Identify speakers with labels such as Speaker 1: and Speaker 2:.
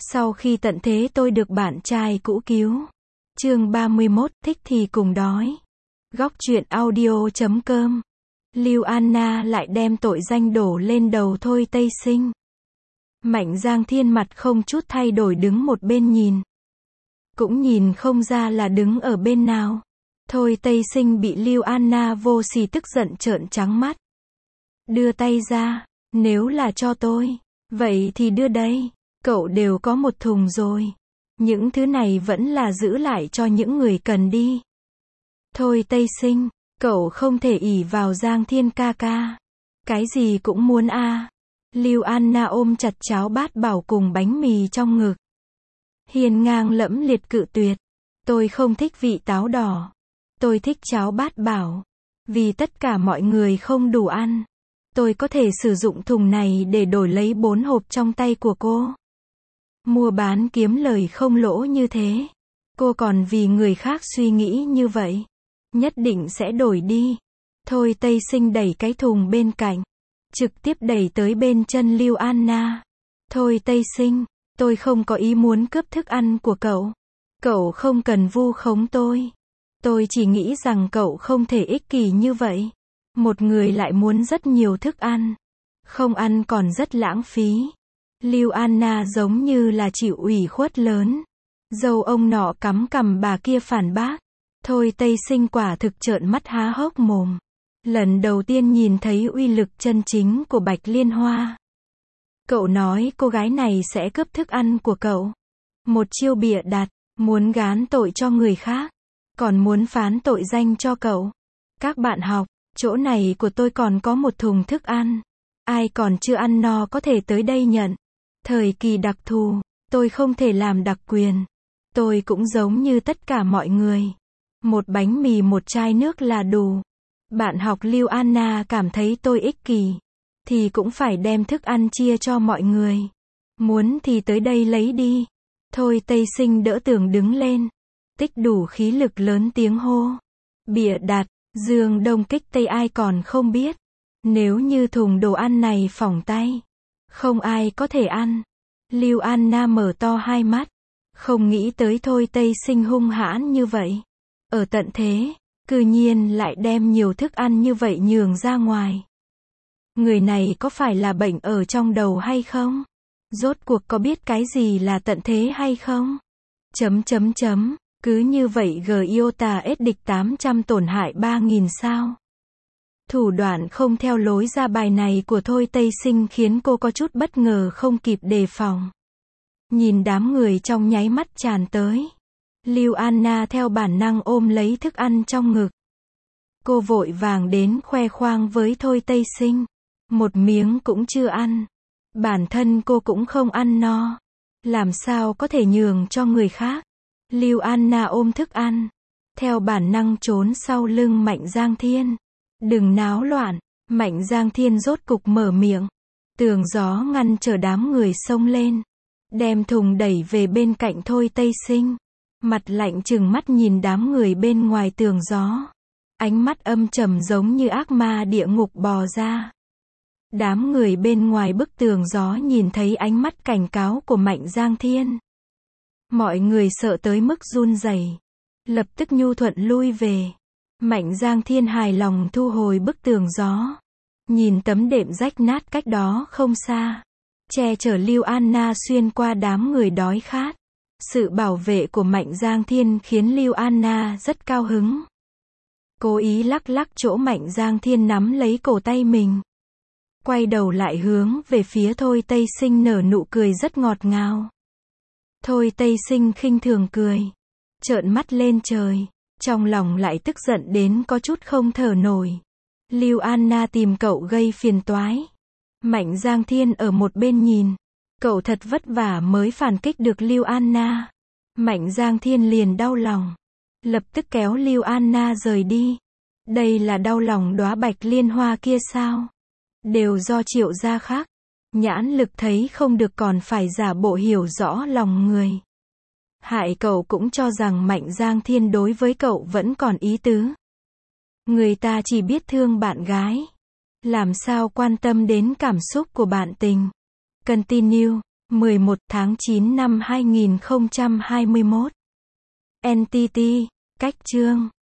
Speaker 1: Sau khi tận thế tôi được bạn trai cũ cứu. Chương 31, thích thì cùng đói. Góc truyện audio.com. Lưu Anna lại đem tội danh đổ lên đầu Thôi Tây Sinh. Mạnh Giang Thiên mặt không chút thay đổi đứng một bên nhìn. Cũng nhìn không ra là đứng ở bên nào. Thôi Tây Sinh bị Lưu Anna vô sỉ tức giận trợn trắng mắt. Đưa tay ra, nếu là cho tôi, vậy thì đưa đây. Cậu đều có một thùng rồi. Những thứ này vẫn là giữ lại cho những người cần đi. Thôi Tây Sinh, cậu không thể ỷ vào Giang Thiên ca ca. Cái gì cũng muốn a. Lưu Anna ôm chặt cháo bát bảo cùng bánh mì trong ngực. Hiên ngang lẫm liệt cự tuyệt. Tôi không thích vị táo đỏ. Tôi thích cháo bát bảo. Vì tất cả mọi người không đủ ăn. Tôi có thể sử dụng thùng này để đổi lấy 4 hộp trong tay của cô. Mua bán kiếm lời không lỗ như thế. Cô còn vì người khác suy nghĩ như vậy. Nhất định sẽ đổi đi. Thôi Tây Sinh đẩy cái thùng bên cạnh. Trực tiếp đẩy tới bên chân Lưu Anna. Thôi Tây Sinh, tôi không có ý muốn cướp thức ăn của cậu. Cậu không cần vu khống tôi. Tôi chỉ nghĩ rằng cậu không thể ích kỷ như vậy. Một người lại muốn rất nhiều thức ăn. Không ăn còn rất lãng phí. Lưu Anna giống như là chịu ủy khuất lớn. Dâu ông nọ cắm cằm bà kia phản bác. Thôi Tây Sinh quả thực trợn mắt há hốc mồm. Lần đầu tiên nhìn thấy uy lực chân chính của Bạch Liên Hoa. Cậu nói cô gái này sẽ cướp thức ăn của cậu. Một chiêu bịa đặt, muốn gán tội cho người khác. Còn muốn phán tội danh cho cậu. Các bạn học, chỗ này của tôi còn có một thùng thức ăn. Ai còn chưa ăn no có thể tới đây nhận. Thời kỳ đặc thù, tôi không thể làm đặc quyền. Tôi cũng giống như tất cả mọi người. Một bánh mì một chai nước là đủ. Bạn học Lưu Anna cảm thấy tôi ích kỷ. Thì cũng phải đem thức ăn chia cho mọi người. Muốn thì tới đây lấy đi. Thôi Tây Sinh đỡ tường đứng lên. Tích đủ khí lực lớn tiếng hô. Bịa đặt, Dương Đông kích Tây ai còn không biết. Nếu như thùng đồ ăn này phỏng tay. Không ai có thể ăn. Lưu Anna mở to hai mắt. Không nghĩ tới Thôi Tây Sinh hung hãn như vậy. Ở tận thế, cư nhiên lại đem nhiều thức ăn như vậy nhường ra ngoài. Người này có phải là bệnh ở trong đầu hay không? Rốt cuộc có biết cái gì là tận thế hay không? Cứ như vậy Giota S địch 800 tổn hại 3.000 sao? Thủ đoạn không theo lối ra bài này của Thôi Tây Sinh khiến cô có chút bất ngờ không kịp đề phòng. Nhìn đám người trong nháy mắt tràn tới. Lưu Anna theo bản năng ôm lấy thức ăn trong ngực. Cô vội vàng đến khoe khoang với Thôi Tây Sinh. Một miếng cũng chưa ăn. Bản thân cô cũng không ăn no. Làm sao có thể nhường cho người khác. Lưu Anna ôm thức ăn. Theo bản năng trốn sau lưng Mạnh Giang Thiên. Đừng náo loạn. Mạnh Giang Thiên rốt cục mở miệng. Tường gió ngăn trở đám người xông lên. Đem thùng đẩy về bên cạnh Thôi Tây Sinh. Mặt lạnh trừng mắt nhìn đám người bên ngoài tường gió. Ánh mắt âm trầm giống như ác ma địa ngục bò ra. Đám người bên ngoài bức tường gió nhìn thấy ánh mắt cảnh cáo của Mạnh Giang Thiên. Mọi người sợ tới mức run rẩy. Lập tức nhu thuận lui về. Mạnh Giang Thiên hài lòng thu hồi bức tường gió. Nhìn tấm đệm rách nát cách đó không xa. Che chở Lưu Anna xuyên qua đám người đói khát. Sự bảo vệ của Mạnh Giang Thiên khiến Lưu Anna rất cao hứng. Cố ý lắc lắc chỗ Mạnh Giang Thiên nắm lấy cổ tay mình. Quay đầu lại hướng về phía Thôi Tây Sinh nở nụ cười rất ngọt ngào. Thôi Tây Sinh khinh thường cười. Trợn mắt lên trời. Trong lòng lại tức giận đến có chút không thở nổi. Lưu Anna tìm cậu gây phiền toái. Mạnh Giang Thiên ở một bên nhìn. Cậu thật vất vả mới phản kích được Lưu Anna. Mạnh Giang Thiên liền đau lòng. Lập tức kéo Lưu Anna rời đi. Đây là đau lòng đóa Bạch Liên Hoa kia sao? Đều do Triệu gia khác. Nhãn lực thấy không được còn phải giả bộ hiểu rõ lòng người. Hại cậu cũng cho rằng Mạnh Giang Thiên đối với cậu vẫn còn ý tứ. Người ta chỉ biết thương bạn gái. Làm sao quan tâm đến cảm xúc của bạn tình. Continue. 11 tháng 9 năm 2021. NTT. Cách chương